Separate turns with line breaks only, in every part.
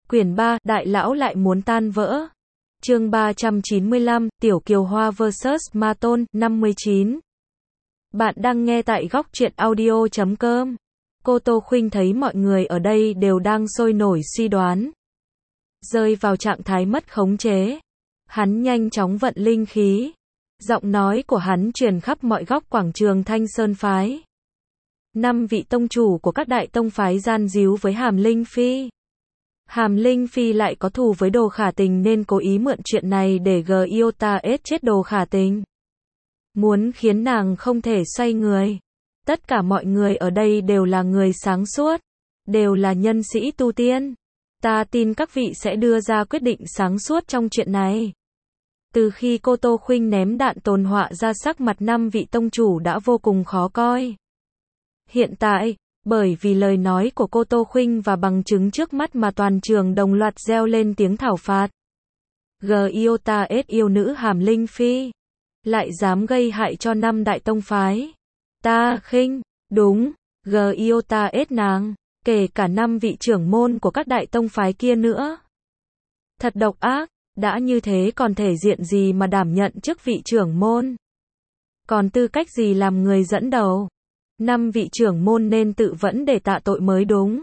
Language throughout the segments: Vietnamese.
Quyển 3, Đại lão lại muốn tan vỡ. Chương 395, Tiểu Kiều Hoa vs Ma Tôn, 59. Bạn đang nghe tại góc truyện audio.com. Cô Tô Khuynh thấy mọi người ở đây đều đang sôi nổi suy đoán. Rơi vào trạng thái mất khống chế. Hắn nhanh chóng vận linh khí. Giọng nói của hắn truyền khắp mọi góc quảng trường Thanh Sơn Phái. 5 vị tông chủ của các đại tông phái gian díu với Hàm Linh Phi. Hàm Linh Phi lại có thù với Đồ Khả Tình nên cố ý mượn chuyện này để Giota chết Đồ Khả Tình. Muốn khiến nàng không thể xoay người. Tất cả mọi người ở đây đều là người sáng suốt, đều là nhân sĩ tu tiên. Ta tin các vị sẽ đưa ra quyết định sáng suốt trong chuyện này. Từ khi cô Tô Khuynh ném đạn tồn họa ra, sắc mặt 5 vị tông chủ đã vô cùng khó coi. Hiện tại, bởi vì lời nói của cô Tô Khuynh và bằng chứng trước mắt mà toàn trường đồng loạt reo lên tiếng thảo phạt. Giota yêu nữ Hàm Linh Phi, lại dám gây hại cho 5 đại tông phái. Ta khinh, đúng, Giota nàng, kể cả 5 vị trưởng môn của các đại tông phái kia nữa. Thật độc ác, đã như thế còn thể diện gì mà đảm nhận chức vị trưởng môn? Còn tư cách gì làm người dẫn đầu? 5 vị trưởng môn nên tự vẫn để tạ tội mới đúng.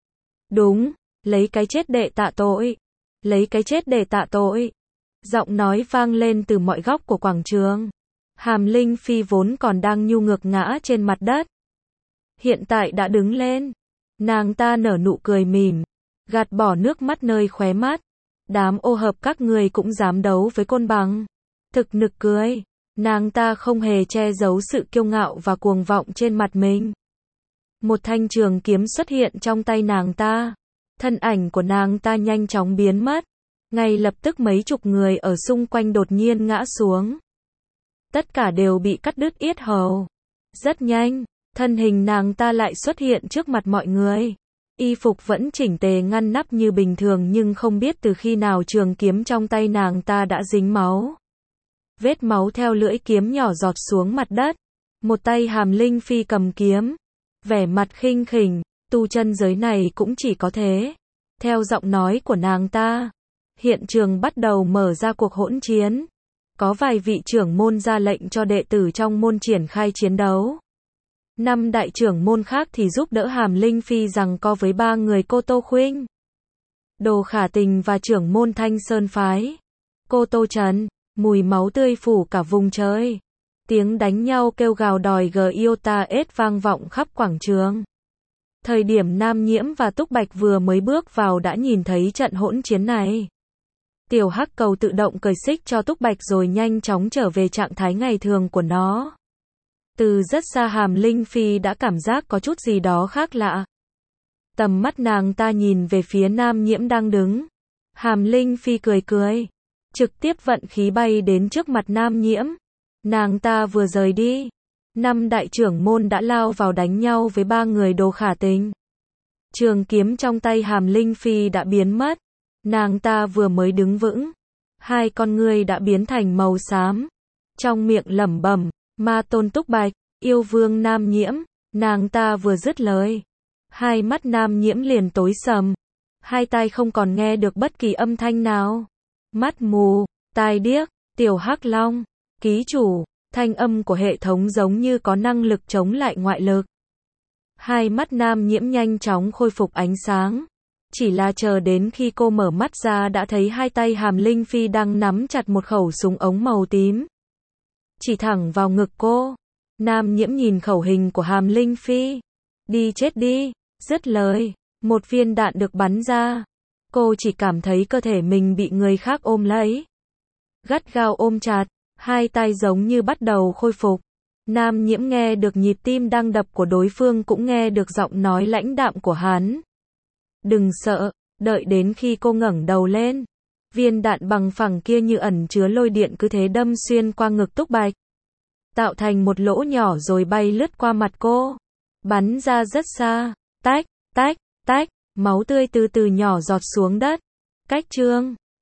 Đúng, lấy cái chết để tạ tội. Lấy cái chết để tạ tội. Giọng nói vang lên từ mọi góc của quảng trường. Hàm Linh Phi vốn còn đang nhu ngược ngã trên mặt đất. Hiện tại đã đứng lên. Nàng ta nở nụ cười mỉm, gạt bỏ nước mắt nơi khóe mắt. Đám ô hợp các người cũng dám đấu với Côn Bằng. Thực nực cười. Nàng ta không hề che giấu sự kiêu ngạo và cuồng vọng trên mặt mình. Một thanh trường kiếm xuất hiện trong tay nàng ta. Thân ảnh của nàng ta nhanh chóng biến mất. Ngay lập tức mấy chục người ở xung quanh đột nhiên ngã xuống. Tất cả đều bị cắt đứt yết hầu. Rất nhanh, thân hình nàng ta lại xuất hiện trước mặt mọi người. Y phục vẫn chỉnh tề ngăn nắp như bình thường, nhưng không biết từ khi nào trường kiếm trong tay nàng ta đã dính máu. Vết máu theo lưỡi kiếm nhỏ giọt xuống mặt đất. Một tay Hàm Linh Phi cầm kiếm, vẻ mặt khinh khỉnh, tu chân giới này cũng chỉ có thế. Theo giọng nói của nàng ta, hiện trường bắt đầu mở ra cuộc hỗn chiến. Có vài vị trưởng môn ra lệnh cho đệ tử trong môn triển khai chiến đấu. 5 đại trưởng môn khác thì giúp đỡ Hàm Linh Phi giằng co với 3 người cô Tô Khuynh, Đồ Khả Tình và trưởng môn Thanh Sơn Phái, cô Tô Trần. Mùi máu tươi phủ cả vùng trời. Tiếng đánh nhau kêu gào đòi Giota vang vọng khắp quảng trường. Thời điểm Nam Nhiễm và Túc Bạch vừa mới bước vào đã nhìn thấy trận hỗn chiến này. Tiểu Hắc Cầu tự động cởi xích cho Túc Bạch rồi nhanh chóng trở về trạng thái ngày thường của nó. Từ rất xa Hàm Linh Phi đã cảm giác có chút gì đó khác lạ. Tầm mắt nàng ta nhìn về phía Nam Nhiễm đang đứng. Hàm Linh Phi cười cười, trực tiếp vận khí bay đến trước mặt Nam Nhiễm. Nàng ta vừa rời đi, 5 đại trưởng môn đã lao vào đánh nhau với 3 người Đồ Khả Tình. Trường kiếm trong tay Hàm Linh Phi đã biến mất. Nàng ta vừa mới đứng vững, 2 con ngươi đã biến thành màu xám. Trong miệng lẩm bẩm, Ma Tôn Túc Bạch, yêu vương Nam Nhiễm. Nàng ta vừa dứt lời, 2 mắt Nam Nhiễm liền tối sầm. 2 tai không còn nghe được bất kỳ âm thanh nào. Mắt mù, tai điếc, Tiểu Hắc Long, ký chủ, thanh âm của hệ thống giống như có năng lực chống lại ngoại lực. 2 mắt Nam Nhiễm nhanh chóng khôi phục ánh sáng. Chỉ là chờ đến khi cô mở mắt ra đã thấy 2 tay Hàm Linh Phi đang nắm chặt một khẩu súng ống màu tím, chỉ thẳng vào ngực cô. Nam Nhiễm nhìn khẩu hình của Hàm Linh Phi. Đi chết đi, dứt lời, một viên đạn được bắn ra. Cô chỉ cảm thấy cơ thể mình bị người khác ôm lấy, gắt gao ôm chặt, 2 tay giống như bắt đầu khôi phục. Nam Nhiễm nghe được nhịp tim đang đập của đối phương, cũng nghe được giọng nói lãnh đạm của hắn. Đừng sợ, đợi đến khi cô ngẩng đầu lên, viên đạn bằng phẳng kia như ẩn chứa lôi điện cứ thế đâm xuyên qua ngực Túc Bạch, tạo thành một lỗ nhỏ rồi bay lướt qua mặt cô, bắn ra rất xa. Tách, tách, tách. Máu tươi từ từ nhỏ giọt xuống đất. Cách chương